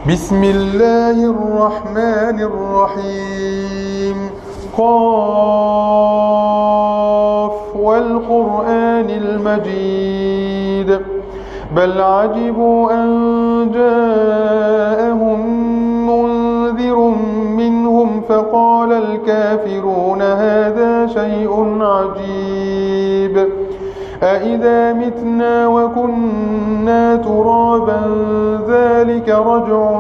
بسم الله الرحمن الرحيم. قاف والقرآن المجيد بل عجبوا أن جاءهم منذر منهم فقال الكافرون هذا شيء عجيب أإذا متنا وكنا ترابا ذلك رجع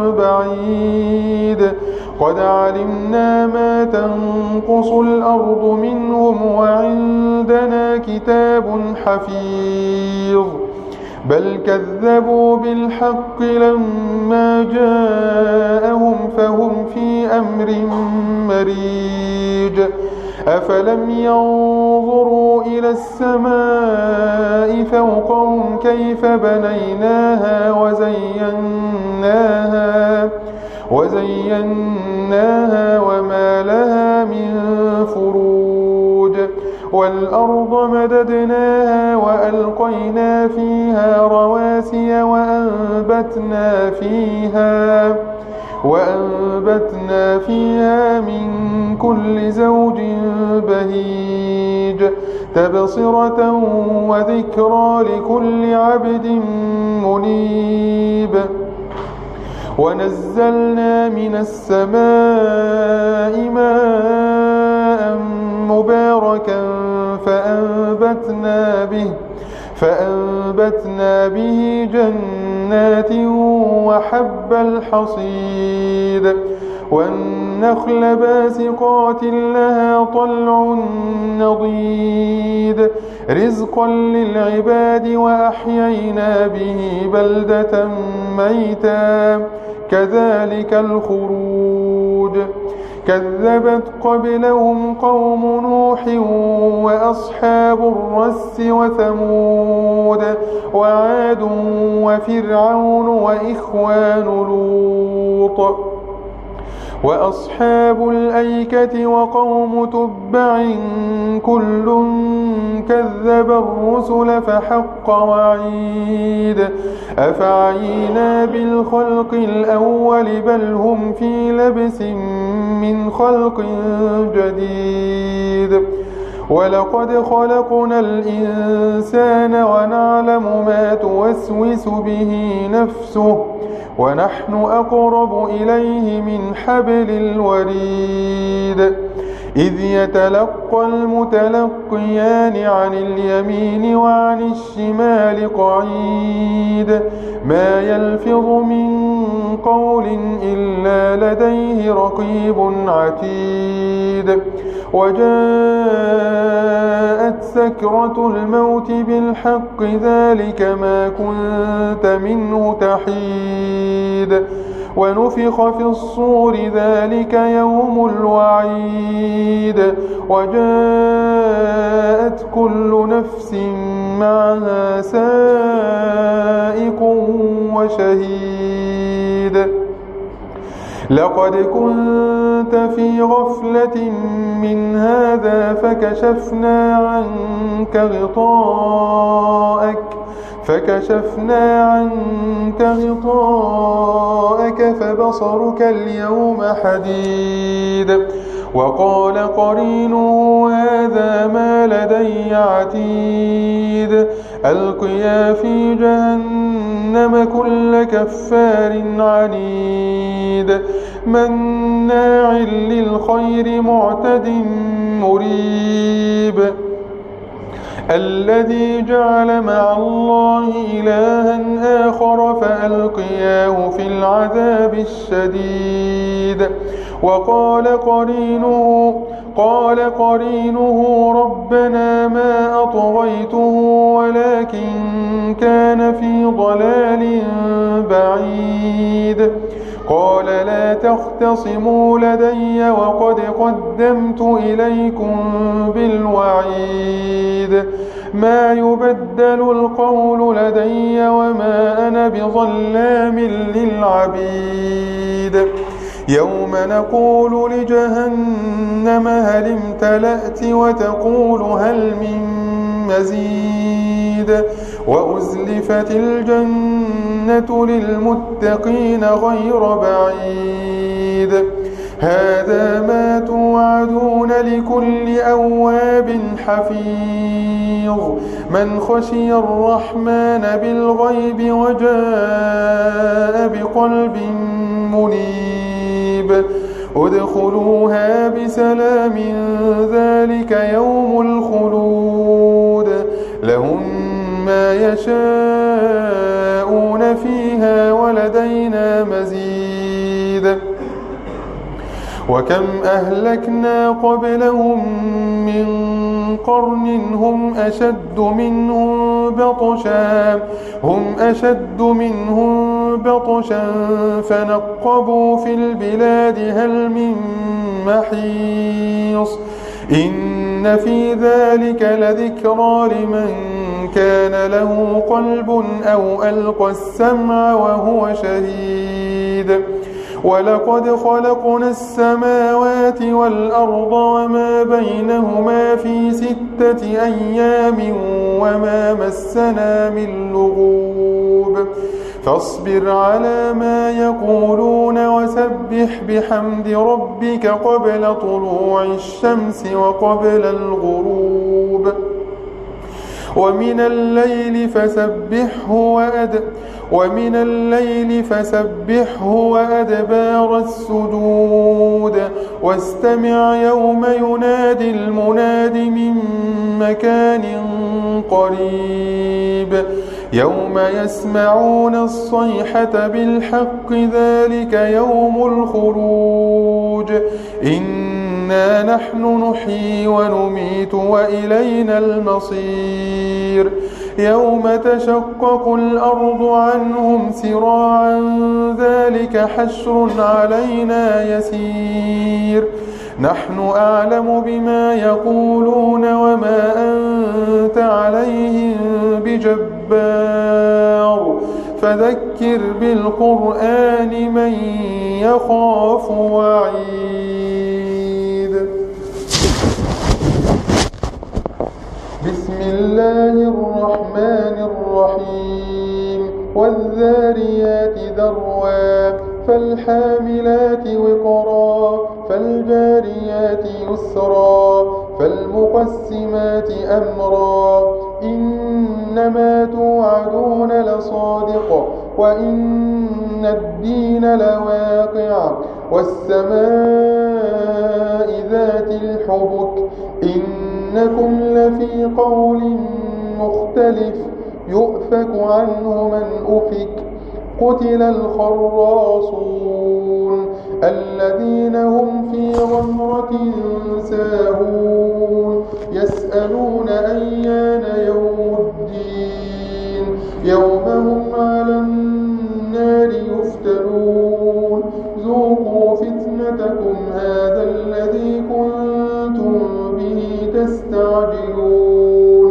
بعيد قد علمنا ما تنقص الأرض منهم وعندنا كتاب حفيظ بل كذبوا بالحق لما جاءهم فهم في أمر مريج أفلم ينظروا إلى السماء فوقهم كيف بنيناها وزيناها وما لها من فروج والأرض مددناها وألقينا فيها رواسي وأنبتنا فيها من كل زوج بهيج تبصرة وذكرى لكل عبد منيب ونزلنا من السماء ماء مباركا فأنبتنا به جنات وحب الحصيد والنخل باسقات لها طلع نضيد رزقا للعباد وأحيينا به بلدة ميتا كذلك الخروج كذبت قبلهم قوم نوح وأصحاب الرس وثمود وعاد وفرعون وإخوان لوط وأصحاب الأيكة وقوم تبع كل كذب الرسل فحق وعيد أفعينا بالخلق الأول بل هم في لبس من خلق جديد ولقد خلقنا الإنسان ونعلم ما توسوس به نفسه ونحن أقرب إليه من حبل الوريد إذ يتلقى المتلقيان عن اليمين وعن الشمال قعيد ما يلفظ من قول إلا لديه رقيب عتيد وجاءت سكرة الموت بالحق ذلك ما كنت منه تحيد ونفخ في الصور ذلك يوم الوعيد وجاءت كل نفس معها سائق وشهيد لقد كنت في غفلة من هذا فكشفنا عنك غطاءك فبصرك اليوم حديد وقال قرينه هذا ما لدي عتيد ألقيا في جهنم كل كفار عنيد مناع للخير معتد مريب الذي جعل مع الله إلها آخر فألقياه في العذاب الشديد وقال قرينه ربنا ما أطغيته ولكن كان في ضلال بعيد قال لا تختصموا لدي وقد قدمت إليكم بالوعيد ما يبدل القول لدي وما أنا بظلام للعبيد يوم نقول لجهنم هل امتلأت وتقول هل من مزيد وأزلفت الجنة والجنة للمتقين غير بعيد هذا ما توعدون لكل أواب حفيظ من خشي الرحمن بالغيب وجاء بقلب منيب ادخلوها بسلام ذلك يوم الخلود لهم ما يشاءون فيها ولدينا مزيد وكم أهلكنا قبلهم من قرن هم أشد منهم بطشا فنقبوا في البلاد هل من محيص إن في ذلك لذكرى لمن كان له قلب أو ألقى السمع وهو شهيد ولقد خلقنا السماوات والأرض وما بينهما في 6 أيام وما مسنا من لغوب فاصبر على ما يقولون وسبح بحمد ربك قبل طلوع الشمس وقبل الغروب ومن الليل فسبحه وأدبار السجود واستمع يوم ينادي المناد من مكان قريب يوم يسمعون الصيحة بالحق ذلك يوم الخروج إنا نحن نحيي ونميت وإلينا المصير يوم تشقق الأرض عنهم سراعا ذلك حشر علينا يسير نحن أعلم بما يقولون وما أنت عليهم بجبار فذكر بالقرآن من يخاف وعيد بسم الله الرحمن الرحيم والذاريات ذروا فالحاملات وقرا فالجاريات يسرا فالمقسمات أمرا إنما توعدون لصادق وإن الدين لواقع والسماء ذات الحبك إنكم لفي قول مختلف يؤفك عنه من أفك قتل الخراصون الذين هم في غمرة ساهون يسألون أيان يوم الدين يوم هم على النار يفتنون ذوقوا فتنتكم هذا الذي كنتم به تستعجلون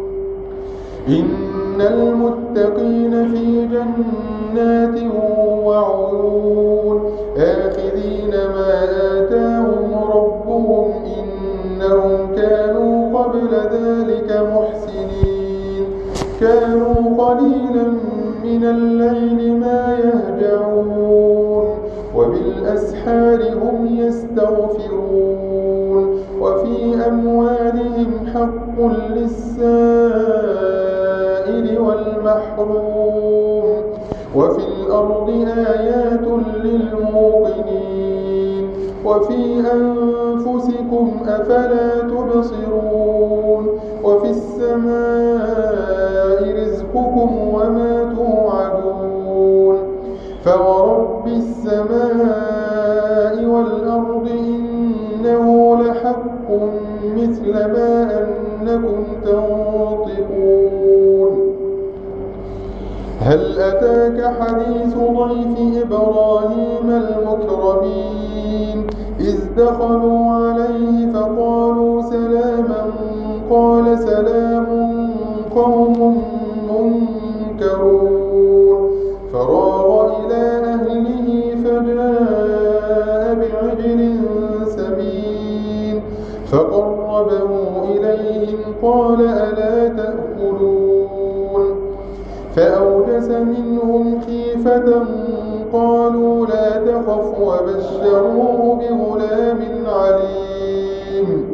إن المتقين في جنات وعيون آخذين ما آتاهم ربهم إنهم كانوا قبل ذلك محسنين كانوا قليلا من الليل ما يهجعون وبالأسحار هم يستغفرون وفي أموالهم حق للسائل والمحروم وفي الأرض آيات للموقنين وفي أنفسكم أفلا تبصرون وفي السماء رزقكم وما توعدون فورب السماء والأرض إنه لحق مثل ما أنكم تنطقون هل أتاك حديث ضيف إبراهيم المكرمين إذ دخلوا عليه فقالوا سلاما قال سلام قوم منكرون فراغ إلى أهله فجاء بعجل سمين فقربه إليهم قال ألا تأكلون فأوجس فأوجس منهم خيفة قالوا لا تخف وبشروه بغلام عليم.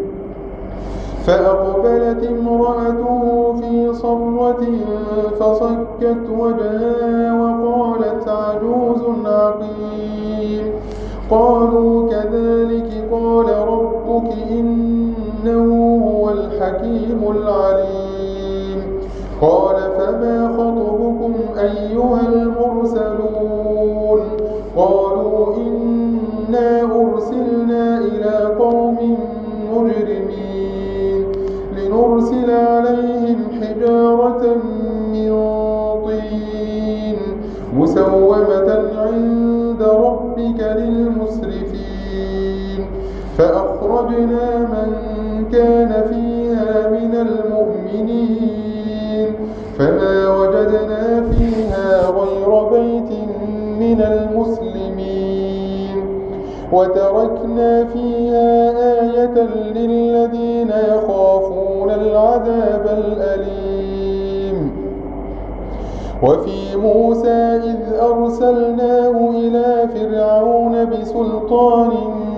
فأقبلت امرأته في صرة فصكت وجهها وقالت عجوز عقيم. قالوا كذلك قال ربك إنه هو الحكيم العليم. قال فما خطبكم أيها المرسلون؟ قالوا إنا أرسلنا إلى قوم مجرمين لنرسل عليهم حجارة من طين مسومة عند ربك للمسرفين. فأخرجنا من كان فيها من المؤمنين فما وجدنا فيها غير بيت من المسلمين وتركنا فيها آية للذين يخافون العذاب الأليم. وفي موسى إذ أرسلناه إلى فرعون بسلطان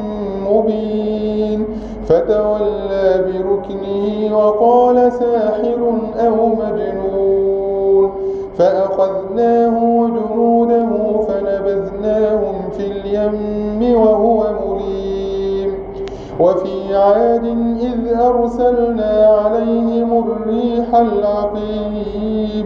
مبين فتولى بركنه وقال ساحر أو مجنون. فأخذناه وجنوده فنبذناهم في اليم وهو مليم. وفي عاد إذ أرسلنا عليهم الريح العقيم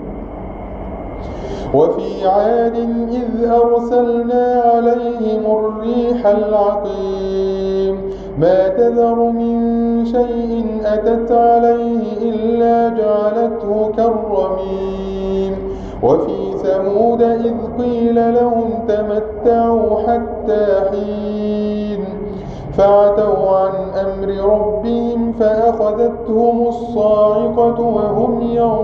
ما تذر من شيء أتت عليه إلا جعلته كالرميم. وفي ثمود إذ قيل لهم تمتعوا حتى حين فعتوا عن أمر ربهم فأخذتهم الصاعقة وهم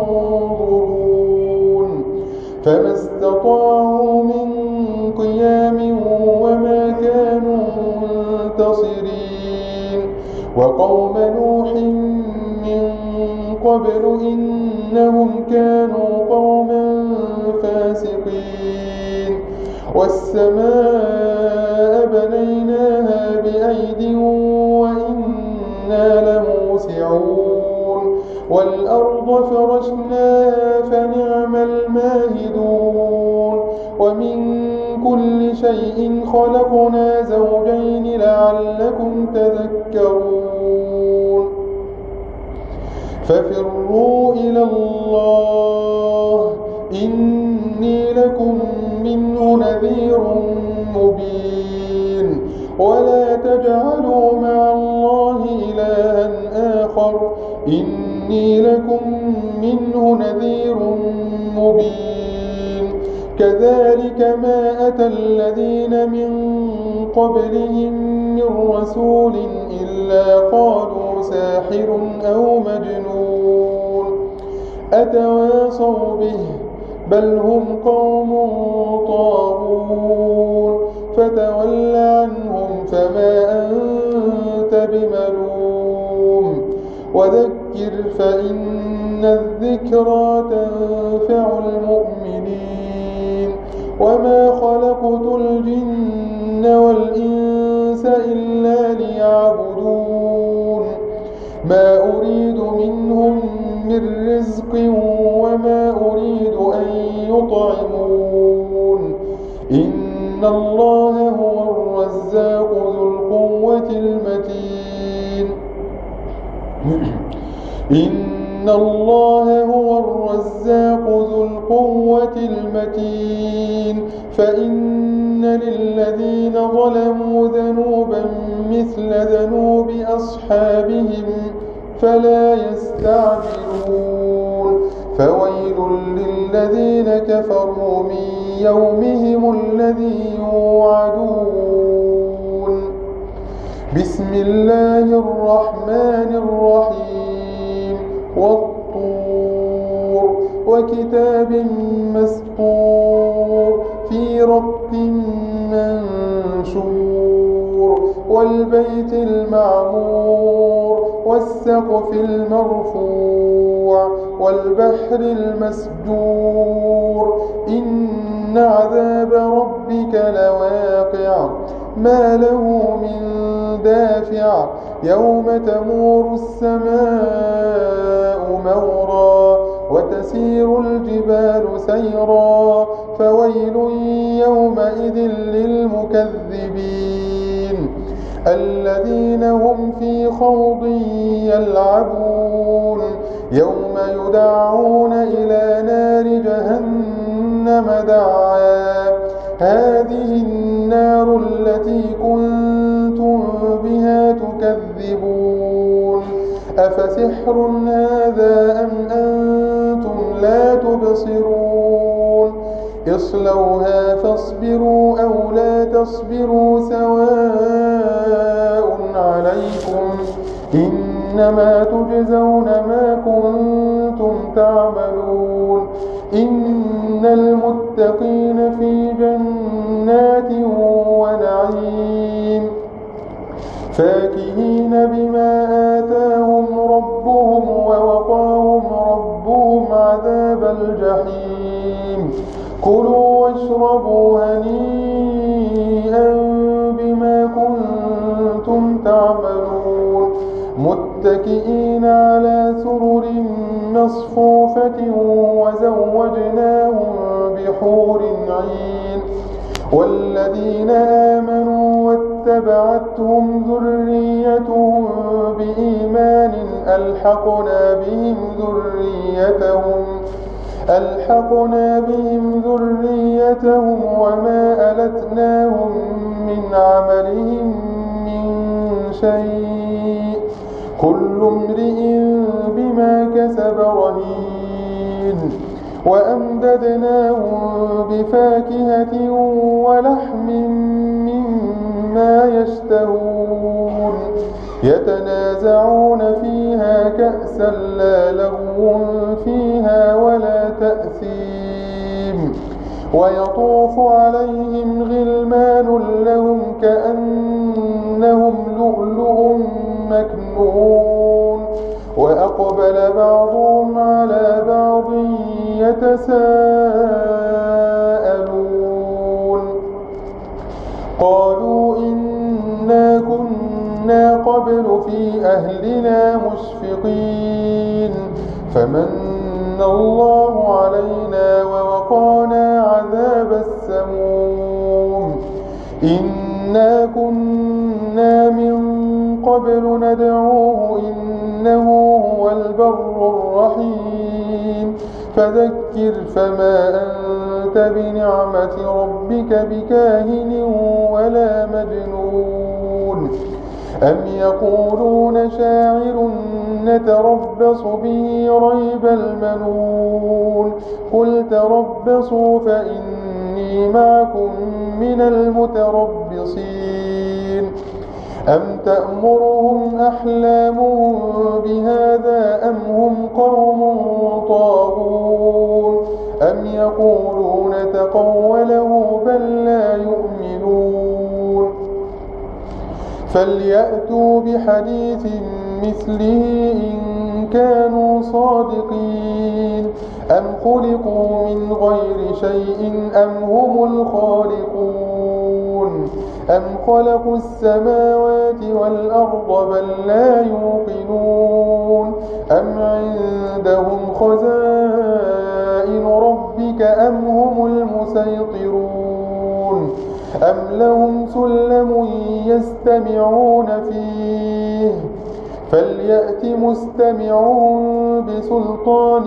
ينظرون فما استطاعوا من قيام وما كانوا منتصرين. وقوم نوح من قبل إنهم كانوا قوما فاسقين. والسماء بنيناها بأيد وإنا لموسعون. والأرض فرشناها فنعم الماهدون. ومن كل شيء خلقنا زوجين لعلكم تذكرون. ففروا إلى الله إني لكم منه نذير مبين. ولا تجعلوا مع الله إلها آخر إني لكم منه نذير مبين. كذلك ما أتى الذين من قبلهم من رسول إلا قالوا ساحر أو مجنون أتواصوا به بل هم قوم طاغون. فتول عنهم فما أنت بملوم وذكر فإن الذكرى تنفع المؤمنين. وما خلقت الجن والإنس إلا ليعبدون ما أريد منهم من رزق وما أريد أن يطعمون. إن الله هو الرزاق ذو القوة المتين. إن الله هو الرزاق ذو القوة المتين. فإن للذين ظلموا ذنوبا مثل ذنوب أصحابهم فلا يستعجلون. فويل للذين كفروا من يومهم الذي يوعدون. بسم الله الرحمن الرحيم. والطور وكتاب مسطور في رق منشور والبيت المعمور والسقف المرفوع والبحر المسجور إن عذاب ربك لواقع ما له من دافع يوم تمور السماء مورا وتسير الجبال سيرا فويل يومئذ للمكذبين الذين هم في خوض يلعبون يوم يدعون إلى نار جهنم دعا هذه النار التي كنتم بها تكذبون أفسحر هذا أم أنتم لا تبصرون اصلوها فاصبروا أو لا تصبروا سواء عليكم إنما تجزون ما كنتم تعملون إن المتقين في جنات ونعيم فاكهين بما آتاهم ربهم ووقاهم ربهم عذاب الجحيم كلوا واشربوا هنيئا بما كنتم تعملون متكئين على سرر مصفوفة وزوجناهم بحور عين والذين آمنوا واتبعتهم ذريتهم بإيمان ألحقنا بهم ذريتهم وما ألتناهم من عملهم من شيء كل امرئ بما كسب رهين وأمددناهم بفاكهة ولحم مما يشتهون يتنازعون فيها كأسا لا لغو فيها ولا تأثيم ويطوف عليهم غلمان لهم كأنهم لؤلؤ مكنون وأقبل بعضهم على بعض يتساءلون قالوا إنا كنا قبل في أهلنا مشفقين فمن الله علينا ووقانا عذاب السموم إنا كنا من قبل ندعوه إنه هو البر الرحيم فذكر فما أنت بنعمة ربك بكاهن ولا مجنون أم يقولون شاعر نتربص به ريب المنون قل تربصوا فإني معكم من المتربصين أم تأمرهم أحلامهم بهذا أم هم قوم طاغون أم يقولون تقوله بل لا يؤمنون فليأتوا بحديث مثله إن كانوا صادقين أم خلقوا من غير شيء أم هم الخالقون أم خلقوا السماوات والأرض بل لا يوقنون أم عندهم خزائن ربك أم هم المسيطرون أم لهم سلم يستمعون فيه فليأت مستمعهم بسلطان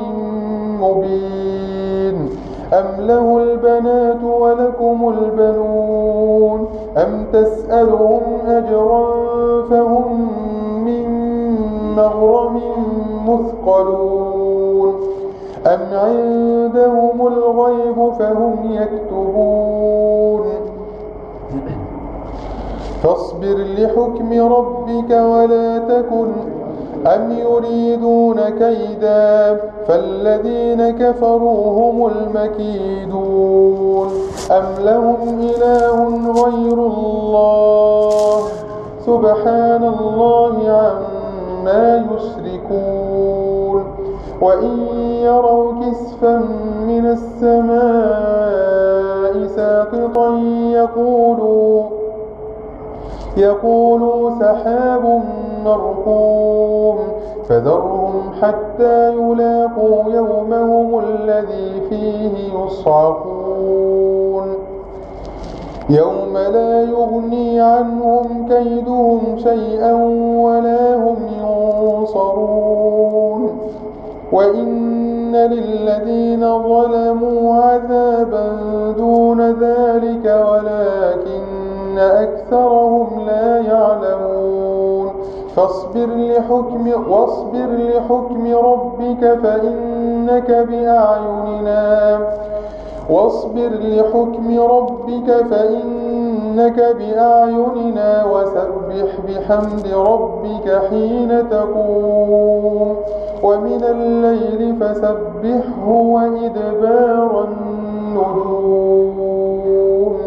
مبين أم له البنات ولكم البنون أم تسألهم أجرا فهم من مغرم مثقلون أم عندهم الغيب فهم يكتبون فاصبر لحكم ربك ولا تكن أم يريدون كيدا فالذين كفروا هم المكيدون أم لهم إله غير الله سبحان الله عما يشركون وإن يروا كسفا من السماء ساقطا يقولوا سحاب مركوم فذرهم حتى يلاقوا يومهم الذي فيه يصعقون يوم لا يغني عنهم كيدهم شيئا ولا هم ينصرون وإن للذين ظلموا عذابا دون ذلك ولكن أكثرهم لا يعلمون واصبر لحكم ربك فإنك بأعيننا وسبح بحمد ربك حين تقوم ومن الليل فسبحه وإدبار النجوم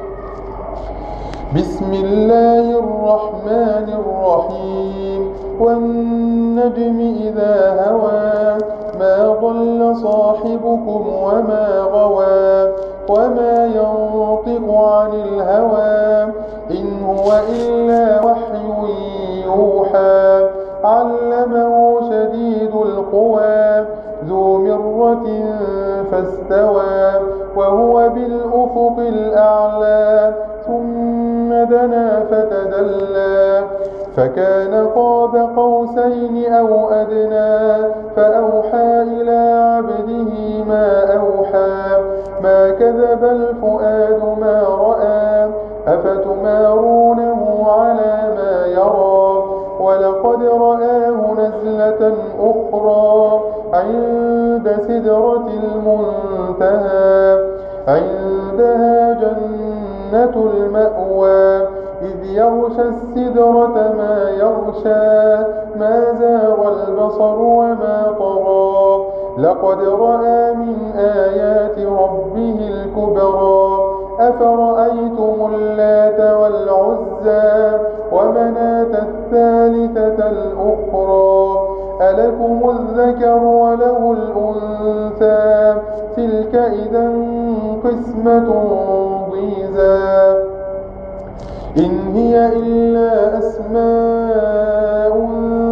بسم الله الرحمن الرحيم والنجم إذا هوى ما ضل صاحبكم وما غوى وما ينطق عن الهوى إن هو إلا وحي يوحى علمه شديد القوى ذو مرة فاستوى وهو بالأفق الأعلى ثم دنا فتدلى فكان قاب قوسين أو أدنى فأوحى إلى عبده ما أوحى ما كذب الفؤاد ما رأى أفتمارونه على ما يرى ولقد رآه نزلة أخرى عند سدرة المنتهى عندها جنة المأوى إذ يغشى السدرة ما يغشى ما زاغ البصر وما طغى لقد رأى من آيات ربه الكبرى أفرأيتم اللات والعزى ومناة الثالثة الأخرى ألكم الذكر وله الأنثى تلك إذا قسمة ضيزى إن هي إلا أسماء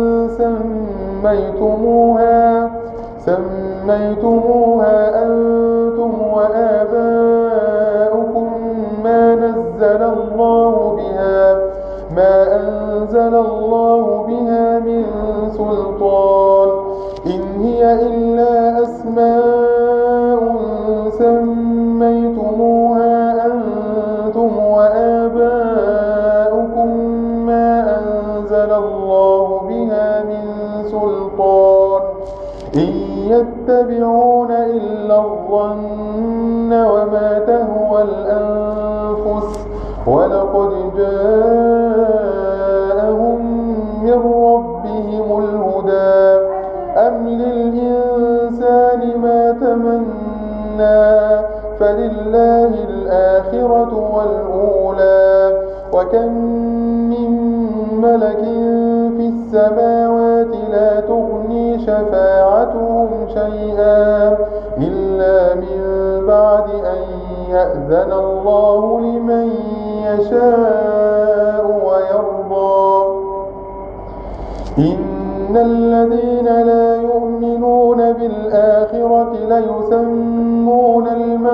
سميتموها أنتم وآباؤكم ما أنزل الله بها من سلطان إن هي إلا أسماء سميتموها أنتم وآباؤكم ما أنزل الله بها من سلطان إن يتبعون إلا الظن وما تهوى الأنفس ولقد جاءهم من ربهم الهدى أم للإنسان ما تمنى فلله الآخرة والأولى وكم من ملك في السماوات لا تغني شفاعتهم شيئا إلا من بعد أن يأذن الله لمن يشاء ويرضى إن الذين لا يؤمنون بالآخرة ليسمون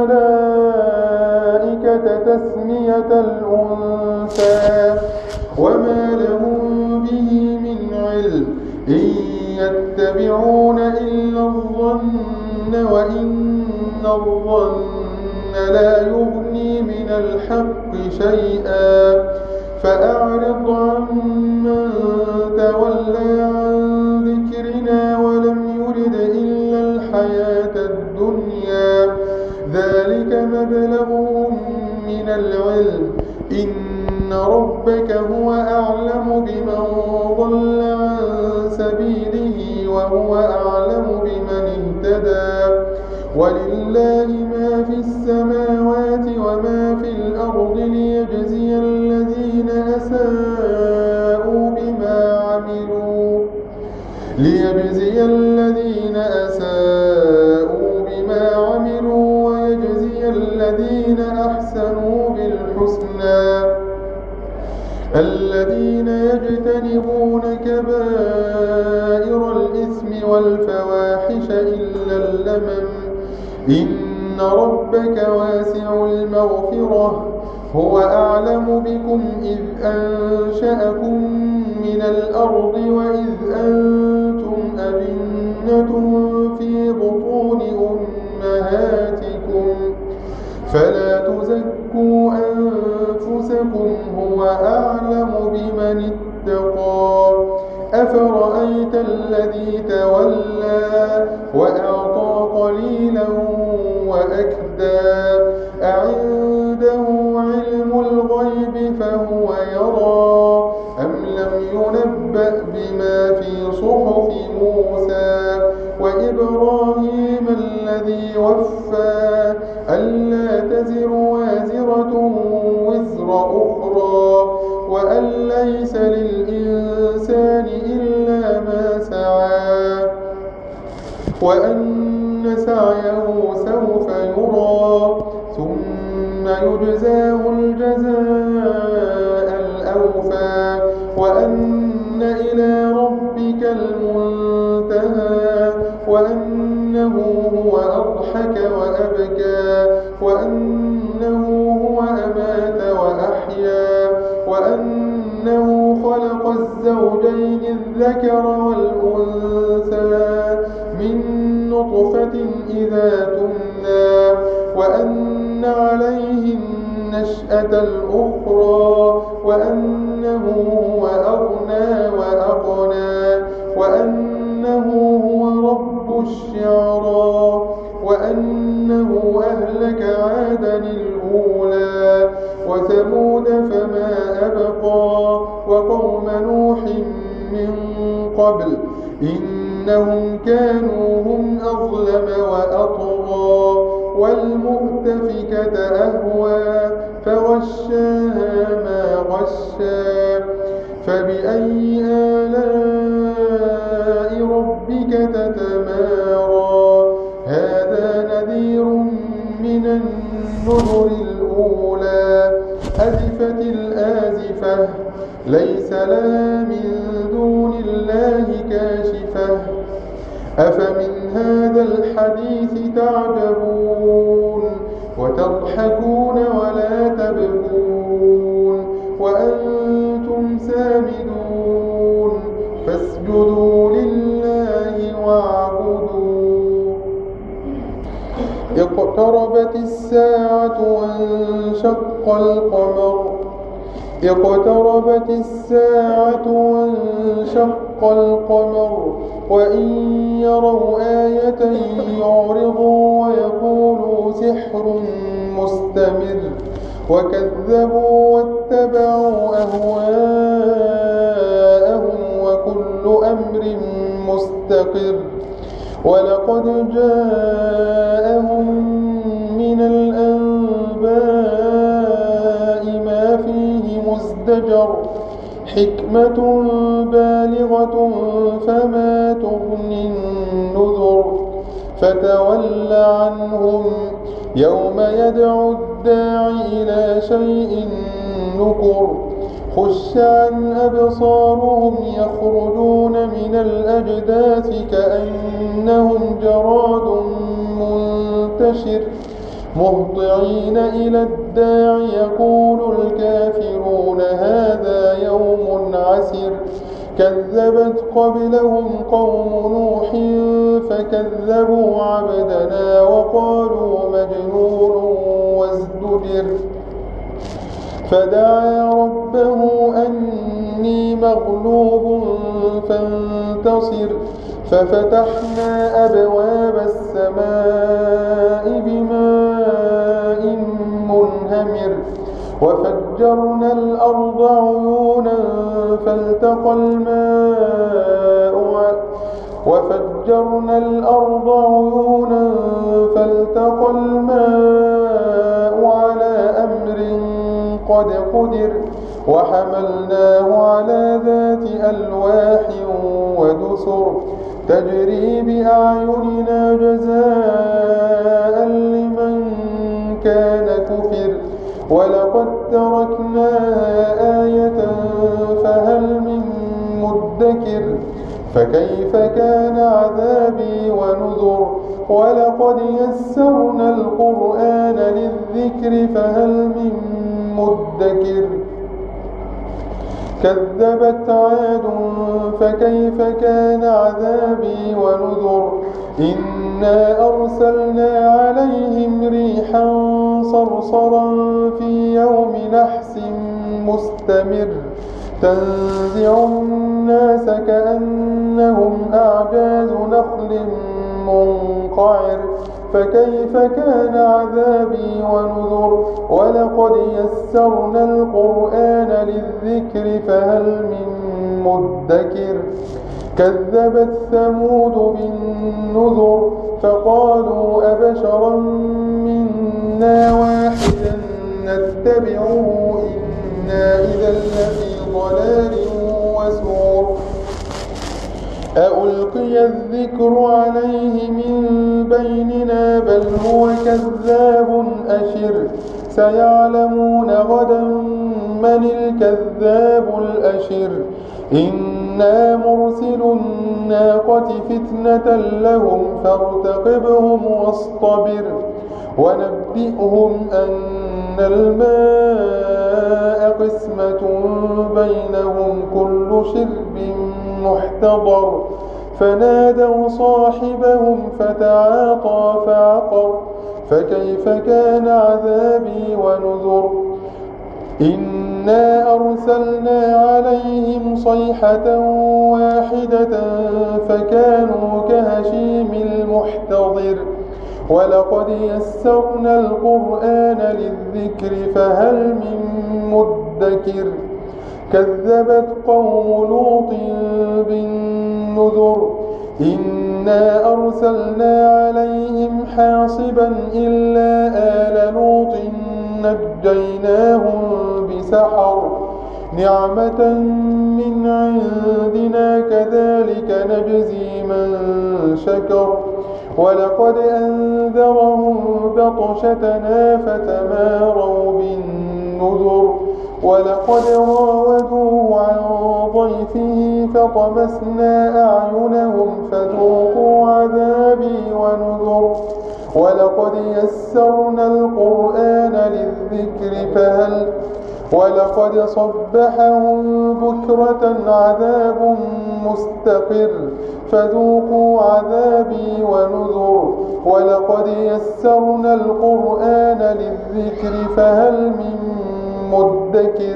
الملائكة تسمية الأنثى وما لهم به من علم إن يتبعون إلا الظن وإن الظن لا يغني من الحق شيئا فأعرض عمن تولى عن ذكرنا ولم يرد إلا الحياة الدنيا ذلك مبلغهم من العلم إن ربك هو أعلم بمن ضل عن سبيله وهو أعلم بمن اهتدى ولله ما في السماوات وما في الأرض ليجزي الذين أساءوا بما عملوا ويجزي الذين أحسنوا بالحسنى الذين يجتنبون كبائر الإثم والفواحش إلا اللمم إن ربك واسع المغفرة هو أعلم بكم إذ أنشأكم من الأرض وإذ أنتم أجنة في بطون أمهاتكم فلا تزكوا أنفسكم هو أعلم بمن اتقى أفرأيت الذي تولى وأعطى قليلا وأكدى أعنده علم الغيب فهو يرى أم لم ينبأ بما في صحف موسى وإبراهيم الذي وفى ألا تزر وازرة وزر أخرى وأن ليس للإنسان إلا ما سعى وأن سعيه سوف يرى ثم يجزاه الجزاء الأوفى وأن إلى ربك المنتهى وأنه هو أضحك وأبكى وأنه هو أمات وأحيا وأنه خلق الزوجين الذكر والأنثى من نطفة إذا تمنى وأن عليه النشأة الأخرى وأنه هو أغنى وأقنى وأنه هو رب الشعرى وأنه أهلك عادا الأولى وثمود فما أبقى وقوم نوح من قبل إنهم كانوا هم أظلم وأطغى والمؤتفكة أهوى فغشاها ما غشى فبأي آلاء ربك تتمارى هذا نذير من النذر الأولى أزفت الآزفة ليس لها من دون الله كاشفة أفمن هذا الحديث تعجبون وتضحكون ولا تبكون وأنتم سامدون فاسجدوا لله واعبدوا اقتربت الساعة وانشق القمر اقتربت الساعة وانشق القمر وإن يروا آية يعرضوا ويقولوا سحر مستمر وكذبوا واتبعوا أهواءهم وكل أمر مستقر ولقد جاءهم من الأنباء ما فيه مزدجر حكمة بالغة فما تغني النذر فتول عنهم يوم يدعو الداعي إلى شيء نكر خش عن أبصارهم يخرجون من الأجداث كأنهم جراد منتشر مهطعين إلى الداع يقول الكافرون هذا يوم عسر كذبت قبلهم قوم نوح فكذبوا عبدنا وقالوا مجنون وازدجر فدعا ربه أني مغلوب فانتصر ففتحنا أبواب السماء بماء منهمر وفجرنا الأرض عيونا فالتقى الماء على أمر قد قدر وحملناه على ذات ألواح ودسر تجري بأعيننا جزاء لمن كان كفر ولقد تركناها آية فهل من مدكر فكيف كان عذابي ونذر ولقد يسرنا القرآن للذكر فهل من مدكر كذبت عاد فكيف كان عذابي ونذر إنا أرسلنا عليهم ريحا صرصرا في يوم نحس مستمر تنزع الناس كأنهم أعجاز نخل منقعر فكيف كان عذابي ونذر ولقد يسرنا القرآن للذكر فهل من مدكر كذبت ثمود بالنذر فقالوا أبشرا منا واحدا نتبعه إنا إذا لفي ضلال وسعر ألقي الذكر عليه من بيننا بل هو كذاب أشر سيعلمون غدا من الكذاب الأشر إنا مرسل الناقة فتنة لهم فارتقبهم واصطبر ونبئهم أن الماء قسمة بينهم كل شرب محتضر فنادوا صاحبهم فتعاطى فعقر فكيف كان عذابي ونذر إنا أرسلنا عليهم صيحة واحدة فكانوا كهشيم المحتضر ولقد يسرنا القرآن للذكر فهل من مدكر كذبت قوم لوط بالنذر إنا أرسلنا عليهم حاصبا إلا آل لوط نجيناهم بسحر نعمة من عندنا كذلك نجزي من شكر ولقد أنذرهم بطشتنا فتماروا بالنذر ولقد راودوه عن ضيفه فطمسنا أعينهم فذوقوا عذابي ونذر ولقد يسرنا القرآن للذكر فهل ولقد صبحهم بكرة عذاب مستقر فذوقوا عذابي ونذر ولقد يسرنا القرآن للذكر فهل من مدكر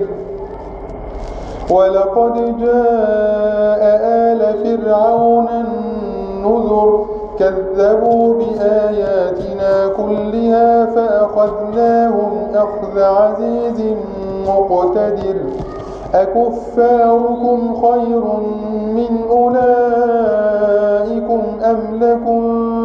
ولقد جاء آل فرعون النذر كذبوا بآياتنا كلها فأخذناهم أخذ عزيز مقتدر أكفاركم خير من أولئكم أم لكم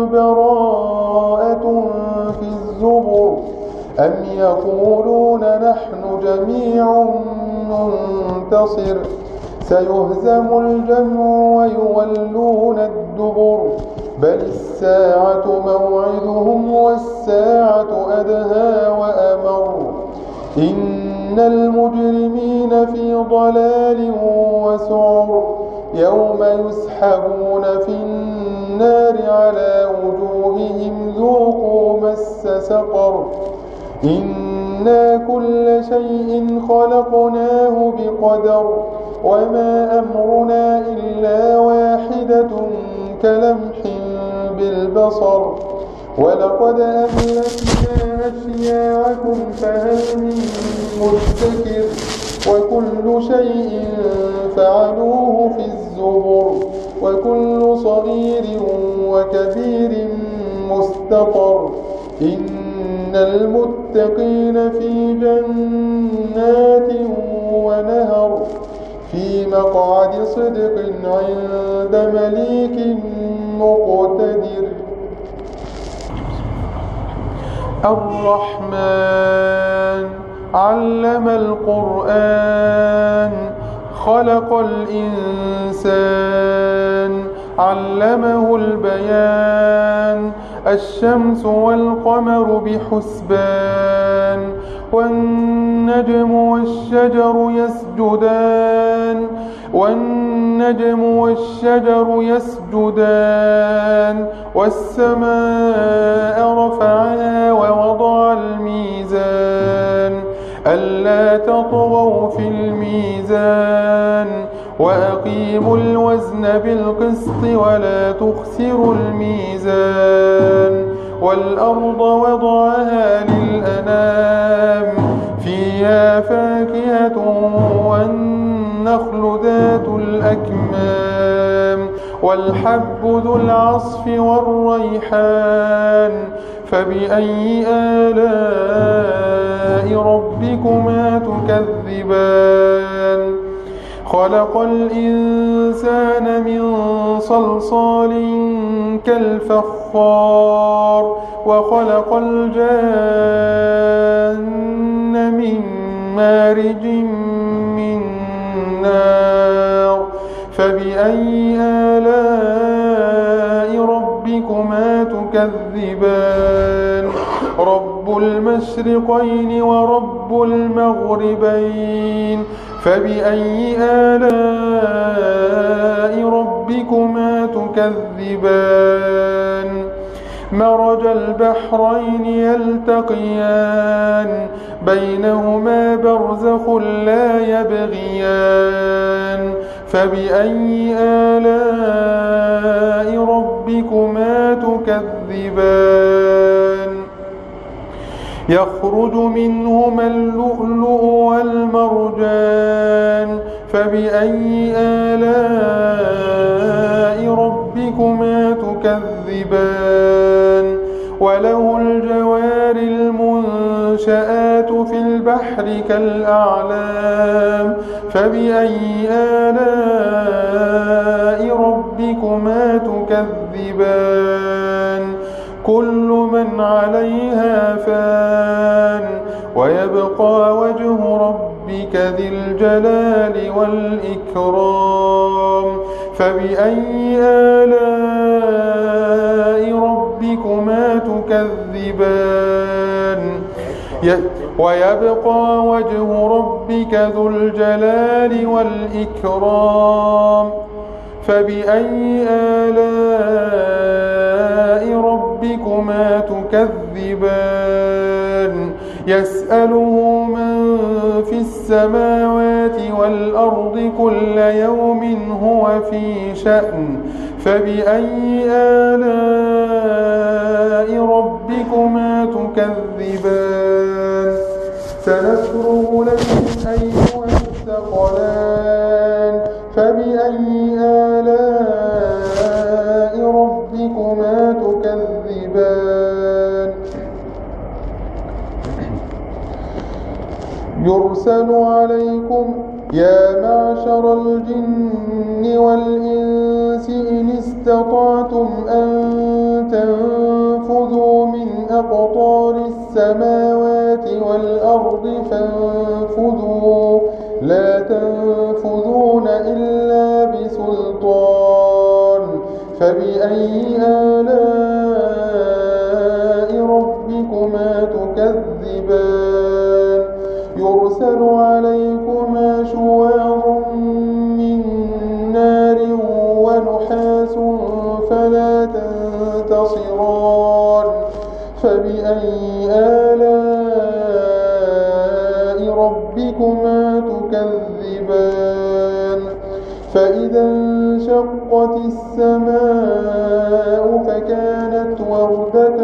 براءة في الزبر أم يقولون نحن جميع منتصر سيهزم الجمع ويولون الدبر بل الساعة موعدهم والساعة أدهى وأمر إن المجرمين في ضلال وسعر يوم يسحبون في النار على وجوههم ذوقوا مس سقر إنا كل شيء خلقناه بقدر وما أمرنا إلا واحدة كلمح بالبصر ولقد أهلكنا أشياعكم فهل من مدكر وكل شيء فعلوه في الزبر وكل صغير وكبير مستقر إن المتقين في جنات ونهر في مقعد صدق عند مليك مقتدر الرحمن علم القرآن خلق الإنسان علمه البيان الشمس والقمر بحسبان والنجم والشجر يسجدان والسماء رفعها ووضع الميزان ألا تطغوا في الميزان وأقيموا الوزن بالقسط ولا تخسروا الميزان والأرض وضعها للأنام فيها فاكهة والنخل ذات الأكمام والحب ذو العصف والريحان فبأي آلاء ربكما تكذبان خلق الإنسان من صلصال كالفخار وخلق الجان من مارج من نار فبأي آلاء ربكما تكذبان رب المشرقين ورب المغربين فبأي آلاء ربكما تكذبان مرج البحرين يلتقيان بينهما برزخ لا يبغيان فبأي آلاء ربكما تكذبان يخرج منهما اللؤلؤ والمرجان فبأي آلاء ربكما تكذبان وله الجوار المنشآت في البحر كالأعلام فبأي آلاء ربكما تكذبان كل من عليها فان ويبقى وجه ربك ذي الجلال والإكرام فبأي آلاء ربكما تكذبان ويبقى وجه ربك ذو الجلال والإكرام فبأي آلاء ربكما تكذبان يسأله من في السماوات والأرض كل يوم هو في شأن فبأي آلاء ربكما تكذبان سنفرغ لكم أيها الثقلان فبأي آلاء ربكما تكذبان يرسل عليكم يا معشر الجن والإنس إن استطعتم أن تنفذوا من أقطار السماوات والأرض فانفذوا لا تنفذون إلا بسلطان فبأي آلاء ربكما تكذبان يرسل عليكما شواظ من نار ونحاس فلا تنتصران فبأي آلاء ربكما تكذبان فإذا انشقت السماء فكانت وردة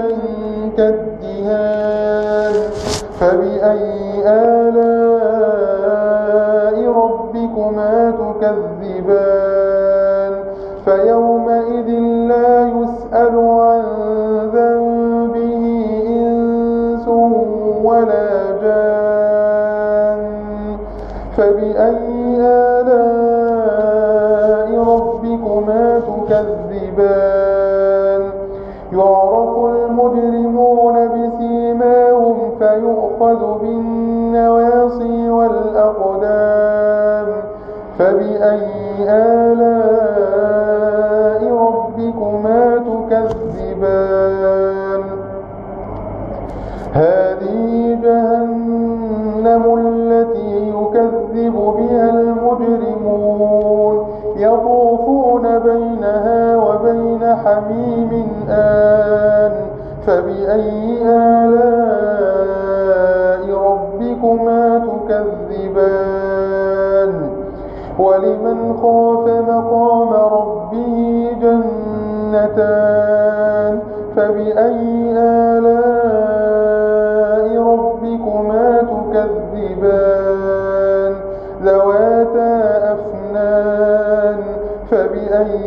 كالدهان فبأي آلاء ربكما تكذبان فيومئذ لا يسأل عن ذنبه إنس ولا جان فبأي آلاء ربكما تكذبان يعرف المجرمون بسيماهم فيؤخذ بالنواصي والأقدام فبأي آلاء ربكما تكذبان ولمن خاف مقام ربه جنتان فبأي آلاء ربكما تكذبان ذواتا أفنان فبأي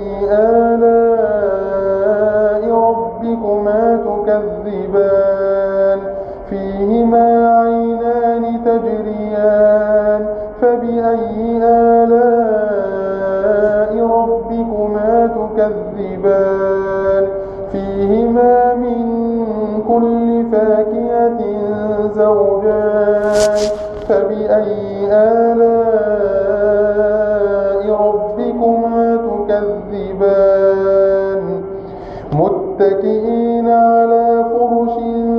آلاء ربكما تكذبان فيهما عينان تجريان فبأي آلاء ربكما تكذبان فيهما من كل فاكهة زوجان فبأي آلاء ربكما تكذبان متكئين على فرش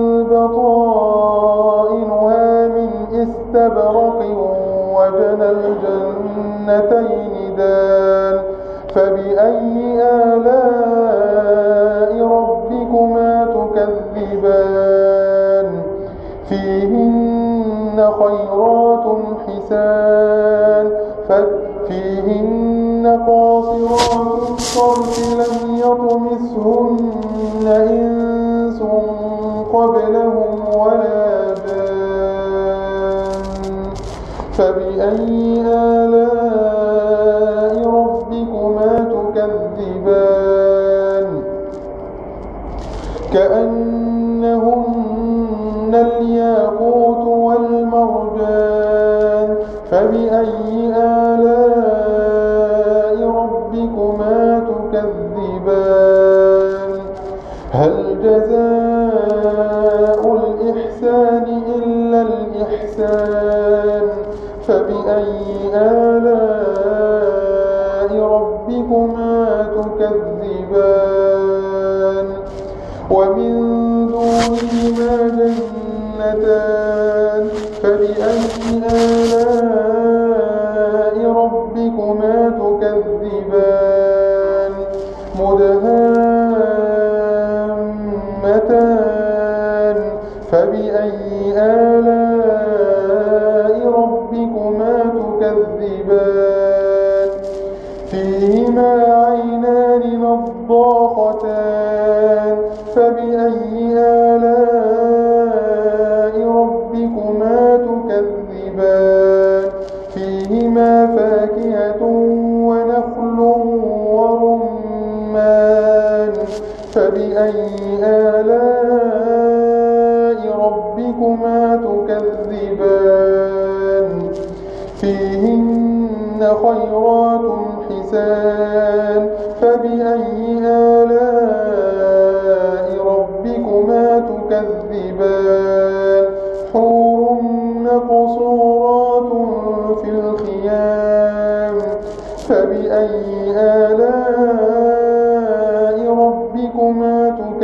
بطائنها من استبرق وجنى الجنتين دان فبأي آلاء ربكما تكذبان فيهن خيرات حسان فيهن قاصرات الطرف لم يطمثهن إنس قبلهم ولا جان فبأي آلاء ربكما تكذبان كأنهن الياقوت والمرجان فبأي آلاء ربكما تكذبان هل جزاء الإحسان إلا الإحسان فبأي آلاء ربكما تكذبان ومن دونهما جنتان فبأي آلاء ربكما تكذبان مدهامتان فبأي آلاء ربكما تكذبان فيهما عينان نضاختان فبأي آلاء ربكما تكذبان فيهما فاكهة ونخل ورمان فبأي آلاء ربكما تكذبان فيهن خيرات حسان فبأي آلاء ربكما تكذبان حور مقصورات في الخيام فبأي آلاء ربكما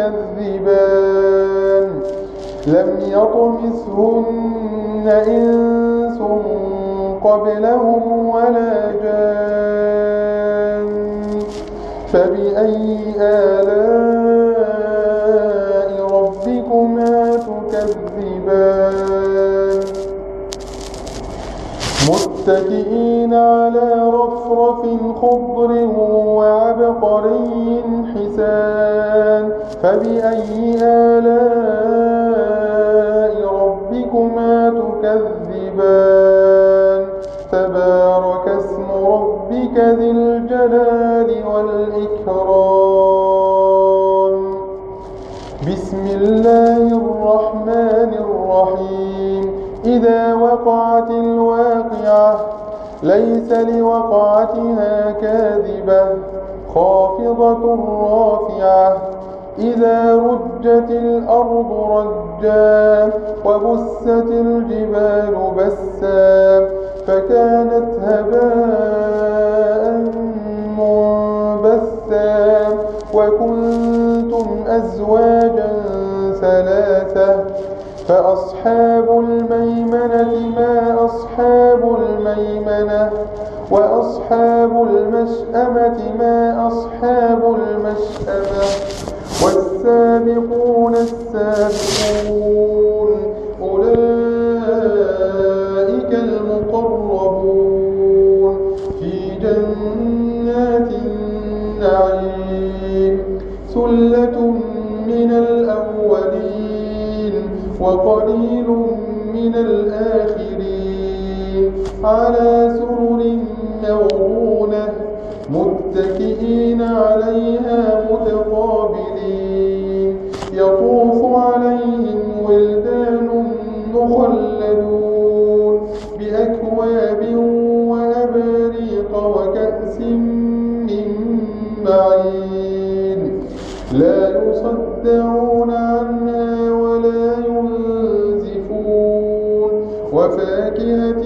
تكذبان لم يطمثهن إنس قبلهم ولا جان فبأي آلاء ربكما تكذبان متكئين على رفرف خضر وعبقري حسان فبأي آلاء ربكما تكذبان تبارك اسم ربك ذي الجلال والإكرام بسم الله الرحمن الرحيم إذا وقعت الواقعة ليس لوقعتها كاذبة خافضة رافعة إذا رجت الأرض رجا وبست الجبال بسا فكانت هباء منبثا وكنتم أزواجا ثلاثة فأصحاب الميمنة ما أصحاب الميمنة وأصحاب المشأمة ما أصحاب المشأمة والسابقون السابقون أولئك على سرر موضونة متكئين عليها متقابلين يطوف عليهم ولدان مخلدون بأكواب وأباريق وكأس من معين لا يصدعون عنها ولا ينزفون وفاكهة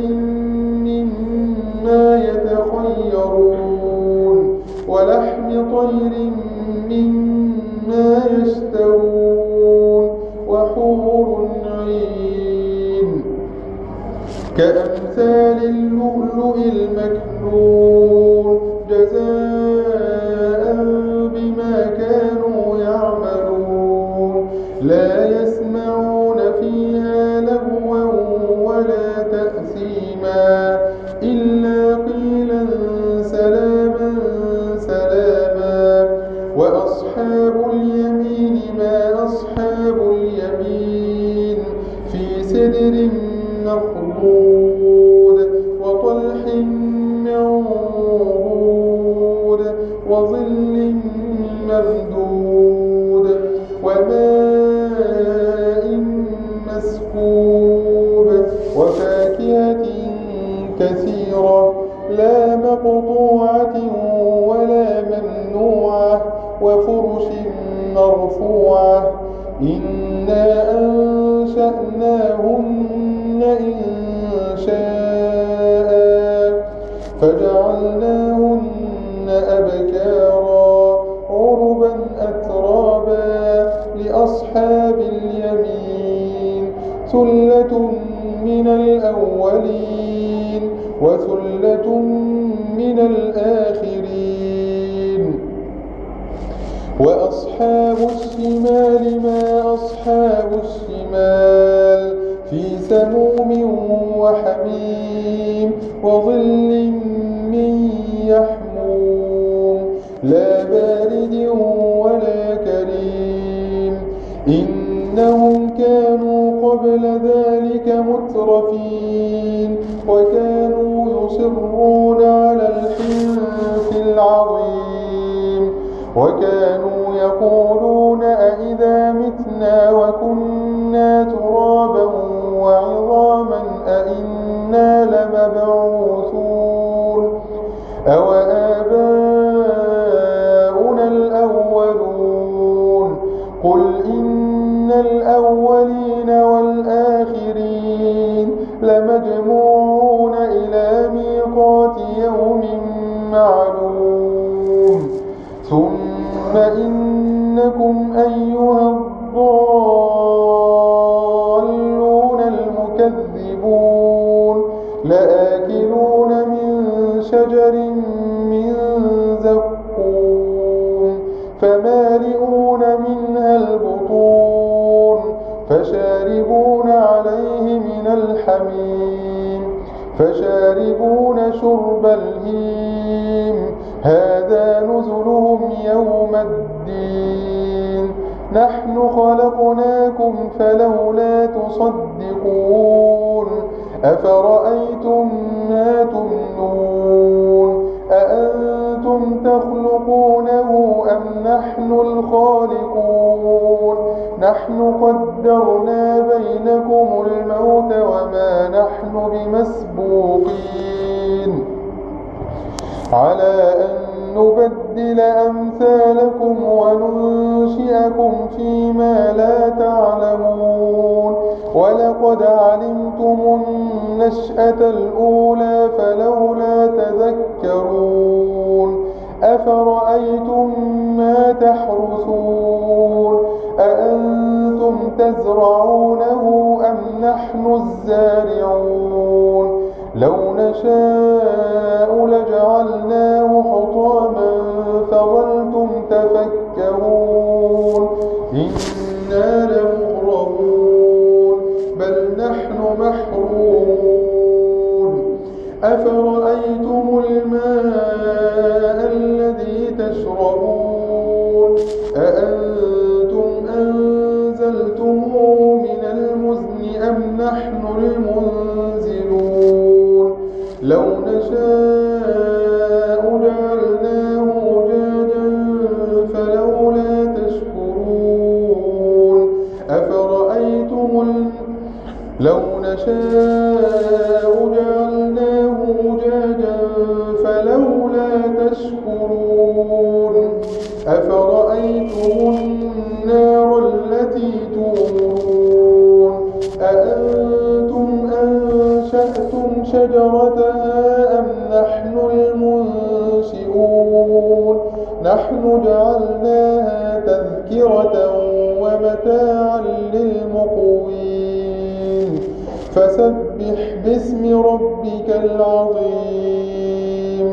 مما يتخيرون ولحم طير مما يشتهون وحور عين كأمثال اللؤلؤ المكنون جزاء بما كانوا يعملون لا يسمعون فيها لغوا ولا تأثيما إلا قيلا سلاما سلاما وأصحاب اليمين ما أصحاب اليمين في سدر مخضود وطلح منضود وظل ممدود وماء مسكوب وفاكهة كثيرة لا مقطوعة ولا ممنوعة وفرش مرفوعة إنا أنشأناهن إنشاء فجعلناهن أبكارا عربا أترابا لأصحاب اليمين ثلة من الأولين وثلة من الآخرين وأصحاب الشمال ما أصحاب الشمال في سموم وحميم وظل من يحموم لا بارد ولا كريم إنهم كانوا قبل ذلك مترفين وكانوا يصرون على الحنث العظيم وكانوا يقولون أئذا متنا وكنا ترابا وعظاما أئنا لمبعوثون أوآباؤنا الأولون قل إن الأولين والآخرين لمجموعون إلى ميقات يوم معلوم ثم إنكم أيها الضالون المكذبون لآكلون من شجر من زقوم فمالئون منها البطون فشاربون عليه من الحميم فشاربون شرب الهيم هذا نزلهم يوم الدين نحن خلقناكم فلولا تصدقون أفرأيتم ما تمنون أأنتم تخلقونه أم نحن الخالقون نحن قدرنا بينكم الموت وما نحن بمسبوقين على أن نبدل أمثالكم وننشئكم فيما لا تعلمون ولقد علمتم النشأة الأولى فلولا تذكرون أفرأيتم ما تحرثون أأنتم تزرعونه أم نحن الزارعون لو نشاء لجعلناه حطاما فظلتم تفكرون إنا لمغرمون بل نحن محرومون أفرأيتم الماء الذي تشربون أأنتم أنزلتموه من المزن أم نحن المنزلون لو نشاء جعلناه أجاجا فلولا تشكرون لو نشاء جعلناه أجاجا فلولا تشكرون أفرأيتم النار التي تورون أأنتم أنشأتم شجرتها أم نحن المنشئون نحن جعلناها تذكرة ومتاعا للمقوين فسبح باسم ربك العظيم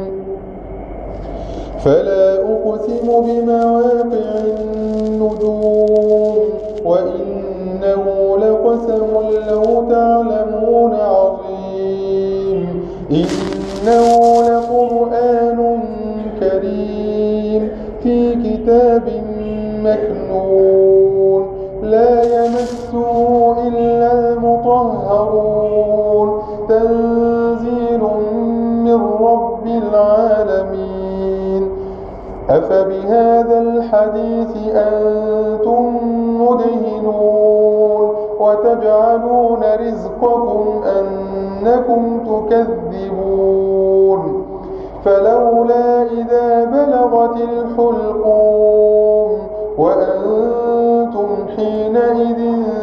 فلا أقسم بمواقع النجوم وإنه لقسم لو تعلمون عظيم إنه لقرآن كريم في كتاب مكنون لا يمسه إلا المطهرون تنزيل من رب العالمين أفبهذا الحديث أنتم مدهنون وتجعلون رزقكم أنكم تكذبون فلولا إذا بلغت الحلقوم وأنتم حينئذ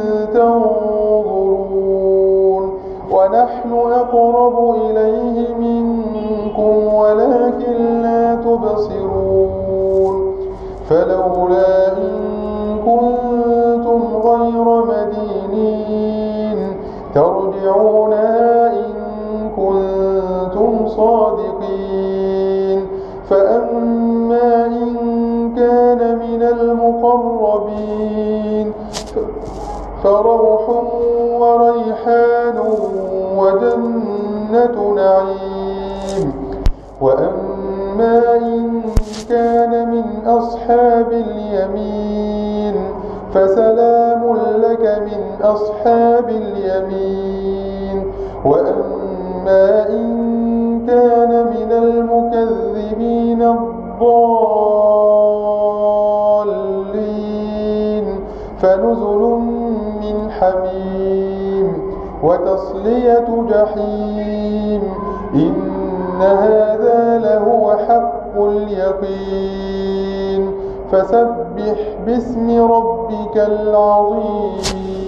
تنظرون ونحن أقرب إليه منكم ولكن لا تبصرون فلولا إن كنتم غير مدينين ترجعونها إن كنتم صادقين فأما إن كان من المقربين فروح وريحان وجنة نعيم وأما إن كان من أصحاب اليمين فسلام لك من أصحاب اليمين وأما إن كان من المكذبين الضالين فنزل من حميم وتصلية جحيم إن هذا لهو حق اليقين فسبح باسم ربك العظيم